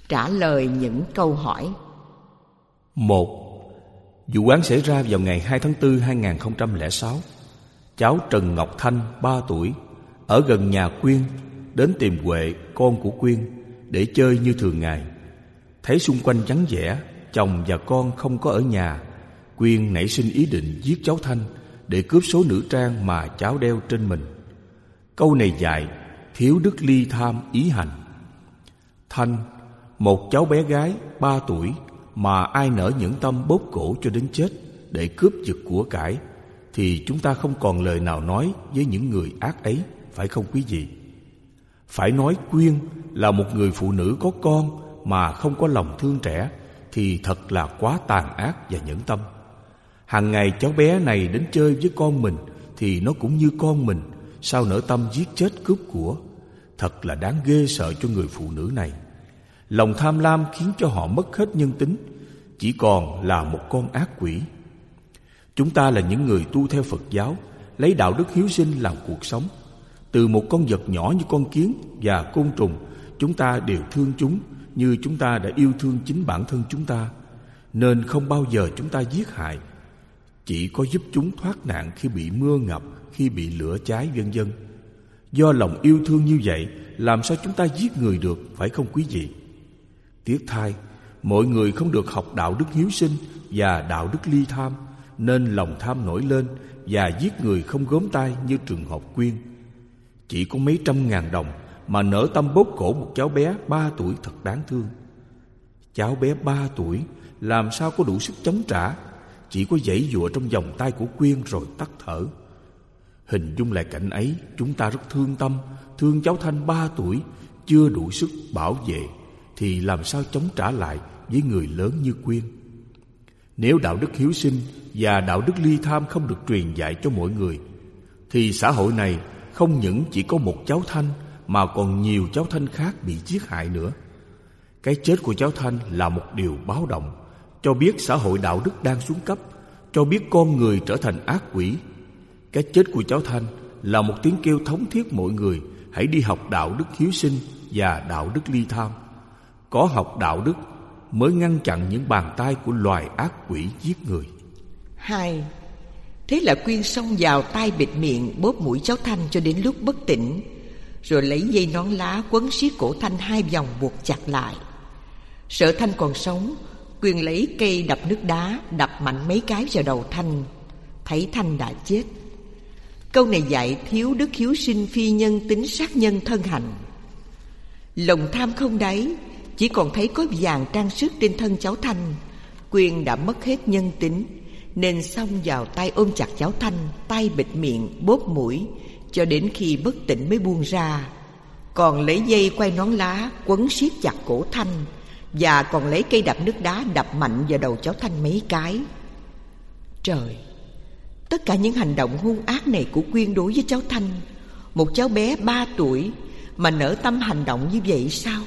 Trả lời những câu hỏi. 1. Vụ án xảy ra vào ngày 2 tháng 4 2006. Cháu Trần Ngọc Thanh, 3 tuổi, ở gần nhà Quyên, đến tìm Huệ, con của Quyên, để chơi như thường ngày. Thấy xung quanh vắng vẻ, chồng và con không có ở nhà, Quyên nảy sinh ý định giết cháu Thanh để cướp số nữ trang mà cháu đeo trên mình. Câu này dạy thiếu đức ly tham ý hành. Thanh, một cháu bé gái 3 tuổi mà ai nỡ nhẫn tâm bóp cổ cho đến chết để cướp giật của cải, thì chúng ta không còn lời nào nói với những người ác ấy, phải không quý vị? Phải nói Quyên là một người phụ nữ có con mà không có lòng thương trẻ thì thật là quá tàn ác và nhẫn tâm. Hàng ngày cháu bé này đến chơi với con mình thì nó cũng như con mình, sao nỡ tâm giết chết cướp của. Thật là đáng ghê sợ cho người phụ nữ này. Lòng tham lam khiến cho họ mất hết nhân tính, chỉ còn là một con ác quỷ. Chúng ta là những người tu theo Phật giáo, lấy đạo đức hiếu sinh làm cuộc sống. Từ một con vật nhỏ như con kiến và côn trùng, chúng ta đều thương chúng như chúng ta đã yêu thương chính bản thân chúng ta. Nên không bao giờ chúng ta giết hại, chỉ có giúp chúng thoát nạn khi bị mưa ngập, khi bị lửa cháy vân vân. Do lòng yêu thương như vậy, làm sao chúng ta giết người được, phải không quý vị? Tiếc thay, mọi người không được học đạo đức hiếu sinh và đạo đức ly tham, nên lòng tham nổi lên và giết người không gớm tay như trường hợp Quyên. Chỉ có mấy trăm ngàn đồng mà nỡ tâm bóp cổ một cháu bé 3 tuổi thật đáng thương. Cháu bé 3 tuổi làm sao có đủ sức chống trả, chỉ có giãy giụa trong vòng tay của Quyên rồi tắt thở. Hình dung lại cảnh ấy, chúng ta rất thương tâm, thương cháu Thanh 3 tuổi chưa đủ sức bảo vệ thì làm sao chống trả lại với người lớn như Quyên. Nếu đạo đức hiếu sinh và đạo đức ly tham không được truyền dạy cho mọi người, thì xã hội này không những chỉ có một cháu Thanh mà còn nhiều cháu Thanh khác bị giết hại nữa. Cái chết của cháu Thanh là một điều báo động, cho biết xã hội đạo đức đang xuống cấp, cho biết con người trở thành ác quỷ. Cái chết của cháu Thanh là một tiếng kêu thống thiết mọi người hãy đi học đạo đức hiếu sinh và đạo đức ly tham. Có học đạo đức mới ngăn chặn những bàn tay của loài ác quỷ giết người. 2. Thế là Quyên xông vào tay bịt miệng bóp mũi cháu Thanh cho đến lúc bất tỉnh, rồi lấy dây nón lá quấn siết cổ Thanh 2 vòng buộc chặt lại. Sợ Thanh còn sống, Quyên lấy cây đập nước đá đập mạnh mấy cái vào đầu Thanh. Thấy Thanh đã chết. Câu này dạy thiếu đức hiếu sinh phi nhân tính sát nhân thân hành. Lòng tham không đáy, chỉ còn thấy có vàng trang sức trên thân cháu Thanh, Quyên đã mất hết nhân tính, nên xông vào tay ôm chặt cháu Thanh, tay bịt miệng bóp mũi cho đến khi bất tỉnh mới buông ra. Còn lấy dây quay nón lá quấn siết chặt cổ Thanh, và còn lấy cây đập nước đá đập mạnh vào đầu cháu Thanh mấy cái. Trời! Tất cả những hành động hung ác này của Quyên đối với cháu Thanh, một cháu bé 3 tuổi mà nỡ tâm hành động như vậy sao?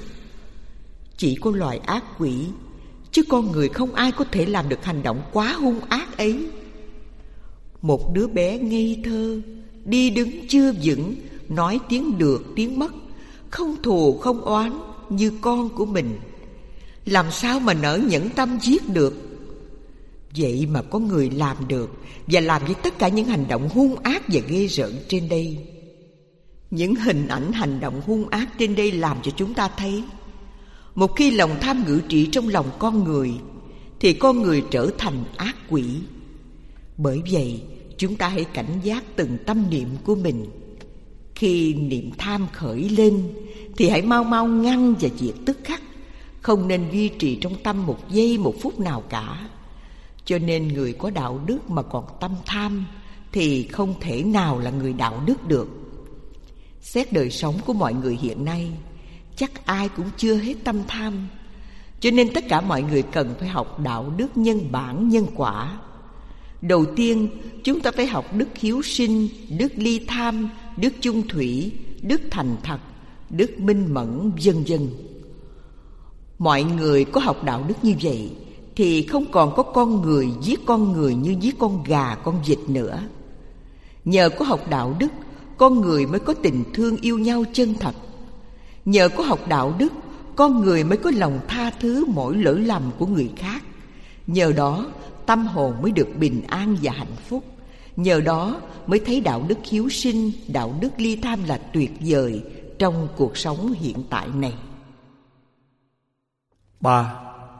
Chỉ có loài ác quỷ, chứ con người không ai có thể làm được hành động quá hung ác ấy. Một đứa bé ngây thơ, đi đứng chưa vững, nói tiếng được tiếng mất, không thù không oán như con của mình, làm sao mà nỡ nhẫn tâm giết được? Vậy mà có người làm được, và làm với tất cả những hành động hung ác và ghê rợn trên đây. Những hình ảnh hành động hung ác trên đây làm cho chúng ta thấy, một khi lòng tham ngự trị trong lòng con người, thì con người trở thành ác quỷ. Bởi vậy, chúng ta hãy cảnh giác từng tâm niệm của mình. Khi niệm tham khởi lên, thì hãy mau mau ngăn và diệt tức khắc, không nên duy trì trong tâm một giây một phút nào cả. Cho nên người có đạo đức mà còn tâm tham thì không thể nào là người đạo đức được. Xét đời sống của mọi người hiện nay, chắc ai cũng chưa hết tâm tham. Cho nên tất cả mọi người cần phải học đạo đức nhân bản nhân quả. Đầu tiên, chúng ta phải học đức hiếu sinh, đức ly tham, đức chung thủy, đức thành thật, đức minh mẫn, vân vân. Mọi người có học đạo đức như vậy thì không còn có con người giết con người như giết con gà, con vịt nữa. Nhờ có học đạo đức, con người mới có tình thương yêu nhau chân thật. Nhờ có học đạo đức, con người mới có lòng tha thứ mỗi lỗi lầm của người khác. Nhờ đó tâm hồn mới được bình an và hạnh phúc. Nhờ đó mới thấy đạo đức hiếu sinh, đạo đức ly tham là tuyệt vời trong cuộc sống hiện tại này. 3.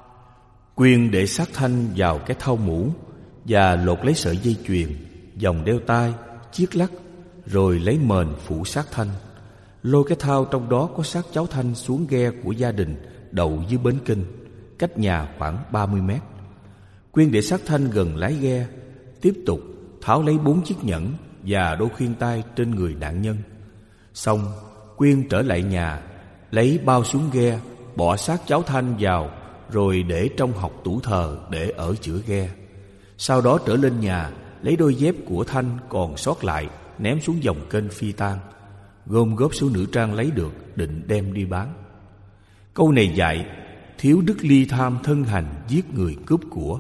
Quyên để xác thanh vào cái thau mũ và lột lấy sợi dây chuyền, vòng đeo tai, chiếc lắc, rồi lấy mền phủ xác thanh. Lôi cái thau trong đó có xác cháu Thanh xuống ghe của gia đình đậu dưới bến kênh, cách nhà khoảng 30 mét. Quyên để xác Thanh gần lái ghe, tiếp tục tháo lấy 4 chiếc nhẫn và đôi khuyên tai trên người nạn nhân. Xong, Quyên trở lại nhà, lấy bao xuống ghe, bỏ xác cháu Thanh vào, rồi để trong hộc tủ thờ để ở giữa ghe. Sau đó trở lên nhà, lấy đôi dép của Thanh còn sót lại, ném xuống dòng kênh phi tang, gom góp số nữ trang lấy được, định đem đi bán. Câu này dạy thiếu đức ly tham thân hành giết người cướp của.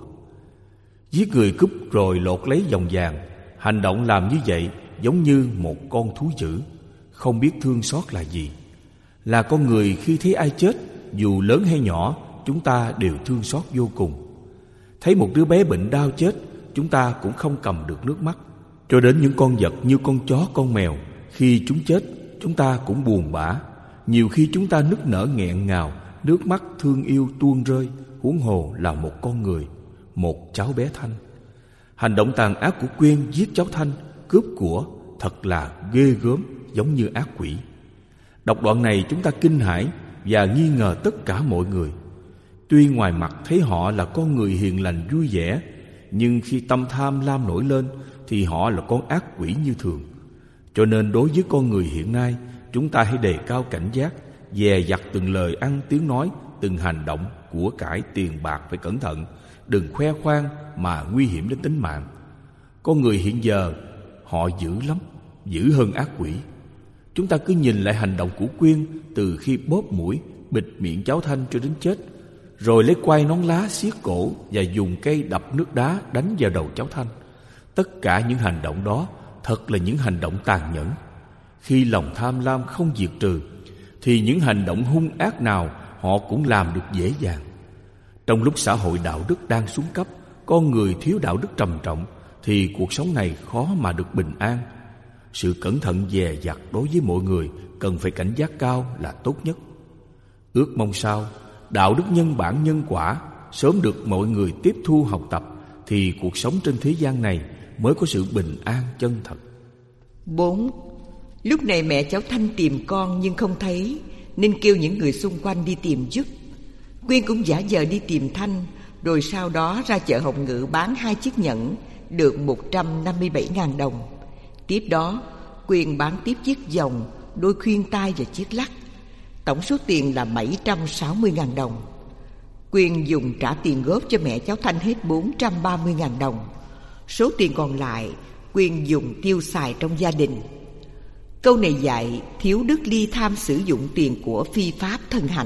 Giết người cướp rồi lột lấy vòng vàng. Hành động làm như vậy giống như một con thú dữ, không biết thương xót là gì. Là con người khi thấy ai chết, dù lớn hay nhỏ, chúng ta đều thương xót vô cùng. Thấy một đứa bé bệnh đau chết, chúng ta cũng không cầm được nước mắt. Cho đến những con vật như con chó, con mèo, khi chúng chết, chúng ta cũng buồn bã. Nhiều khi chúng ta nức nở nghẹn ngào, nước mắt thương yêu tuôn rơi, huống hồ là một con người, một cháu bé Thanh. Hành động tàn ác của Quyên giết cháu Thanh, cướp của, thật là ghê gớm, giống như ác quỷ. Đọc đoạn này chúng ta kinh hãi và nghi ngờ tất cả mọi người. Tuy ngoài mặt thấy họ là con người hiền lành vui vẻ, nhưng khi tâm tham lam nổi lên thì họ là con ác quỷ như thường. Cho nên đối với con người hiện nay, chúng ta hãy đề cao cảnh giác, dè dặt từng lời ăn tiếng nói, từng hành động, của cải tiền bạc phải cẩn thận, đừng khoe khoang mà nguy hiểm đến tính mạng. Con người hiện giờ họ dữ lắm, dữ hơn ác quỷ. Chúng ta cứ nhìn lại hành động của Quyên từ khi bóp mũi, bịt miệng cháu Thanh cho đến chết, rồi lấy quai nón lá siết cổ và dùng cây đập nước đá đánh vào đầu cháu Thanh. Tất cả những hành động đó thật là những hành động tàn nhẫn. Khi lòng tham lam không diệt trừ thì những hành động hung ác nào họ cũng làm được dễ dàng. Trong lúc xã hội đạo đức đang xuống cấp, con người thiếu đạo đức trầm trọng, thì cuộc sống này khó mà được bình an. Sự cẩn thận dè dặt đối với mọi người cần phải cảnh giác cao là tốt nhất. Ước mong sao đạo đức nhân bản nhân quả sớm được mọi người tiếp thu học tập, thì cuộc sống trên thế gian này mới có sự bình an chân thật. 4. Lúc này mẹ cháu Thanh tìm con nhưng không thấy, nên kêu những người xung quanh đi tìm giúp. Quyên cũng giả vờ đi tìm Thanh, rồi sau đó ra chợ Hồng Ngự bán 2 chiếc nhẫn, được 157.000 đồng. Tiếp đó Quyên bán tiếp chiếc vòng, đôi khuyên tai và chiếc lắc. Tổng số tiền là 760.000 đồng. Quyên dùng trả tiền góp cho mẹ cháu Thanh hết 430.000 đồng. Số tiền còn lại Quyên dùng tiêu xài trong gia đình. Câu này dạy thiếu đức ly tham sử dụng tiền của phi pháp thân hành.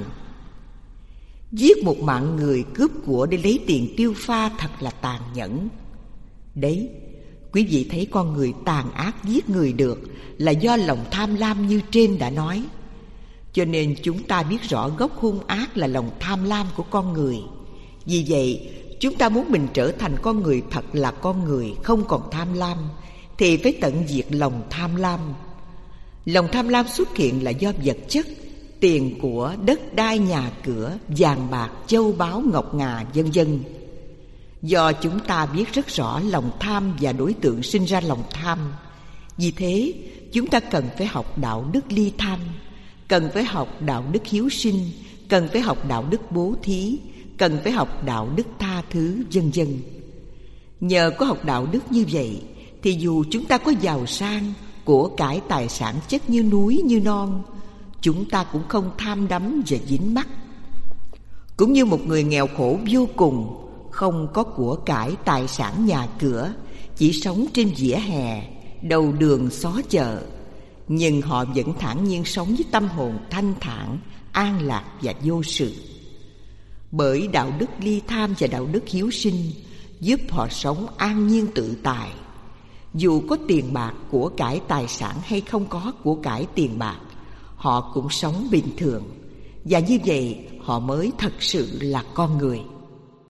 Giết một mạng người, cướp của để lấy tiền tiêu pha thật là tàn nhẫn. Đấy, quý vị thấy con người tàn ác giết người được là do lòng tham lam như trên đã nói. Cho nên chúng ta biết rõ gốc hung ác là lòng tham lam của con người. Vì vậy, chúng ta muốn mình trở thành con người thật là con người, không còn tham lam, thì phải tận diệt lòng tham lam. Lòng tham lam xuất hiện là do vật chất, tiền của, đất đai, nhà cửa, vàng bạc, châu báu, ngọc ngà, vân vân. Do chúng ta biết rất rõ lòng tham và đối tượng sinh ra lòng tham, vì thế chúng ta cần phải học đạo đức ly tham, cần phải học đạo đức hiếu sinh, cần phải học đạo đức bố thí, cần phải học đạo đức tha thứ, vân vân. Nhờ có học đạo đức như vậy thì dù chúng ta có giàu sang, của cải tài sản chất như núi như non, chúng ta cũng không tham đắm và dính mắc. Cũng như một người nghèo khổ vô cùng, không có của cải tài sản nhà cửa, chỉ sống trên vỉa hè, đầu đường xó chợ, nhưng họ vẫn thản nhiên sống với tâm hồn thanh thản, an lạc và vô sự. Bởi đạo đức ly tham và đạo đức hiếu sinh giúp họ sống an nhiên tự tại. Dù có tiền bạc, của cải tài sản hay không có của cải tiền bạc, họ cũng sống bình thường, và như vậy họ mới thật sự là con người.